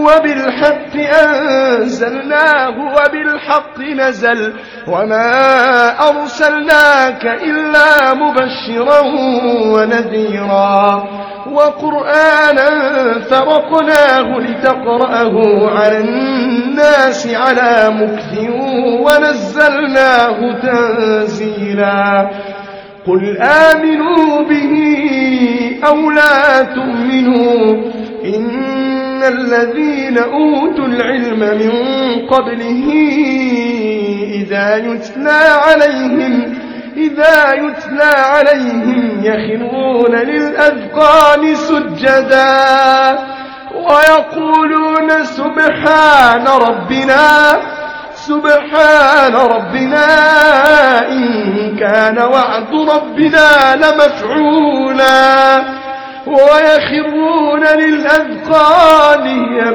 وبالحق أنزلناه وبالحق نزل وما أرسلناك إلا مبشرا ونذيرا وقرآنا فرقناه لتقرأه على الناس على مكث ونزلناه تنزيلا قل آمنوا به أو لا تؤمنوا إن الذين أوتوا العلم من قبله إذا يتلى عليهم يخرون للأذقان سجدا ويقولون سبحان ربنا إن كان وعد ربنا لمفعولا ويخرون للأذقان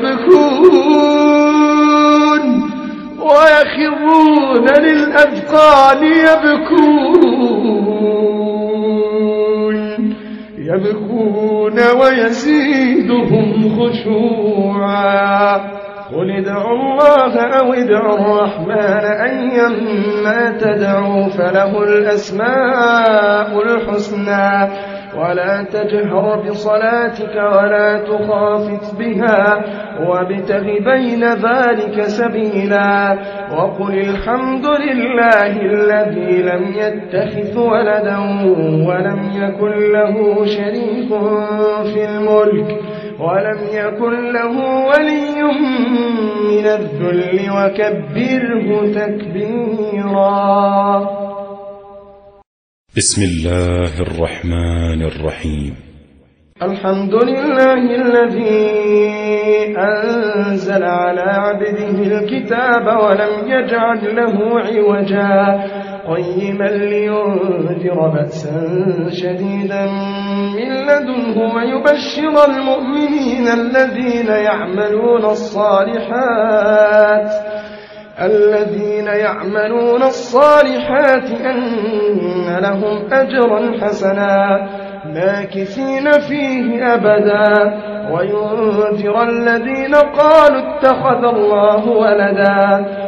يبكون ويزيدهم خشوعا قل ادعوا الله أو ادعوا الرحمن أيما تدعوا فله الأسماء الحسنى ولا تجهر بصلاتك ولا تخافت بها وابتغ بين ذلك سبيلا وقل الحمد لله الذي لم يتخذ ولدا ولم يكن له شريك في الملك ولم يكن له ولي من الذل وكبره تكبيرا. بسم الله الرحمن الرحيم. الحمد لله الذي أنزل على عبده الكتاب ولم يجعل له عوجا قيما لينذر بأسا شديدا من لدنه ويبشر المؤمنين الذين يعملون الصالحات أن لهم أجرا حسنا ماكثين فيه أبدا وينذر الذين قالوا اتخذ الله ولدا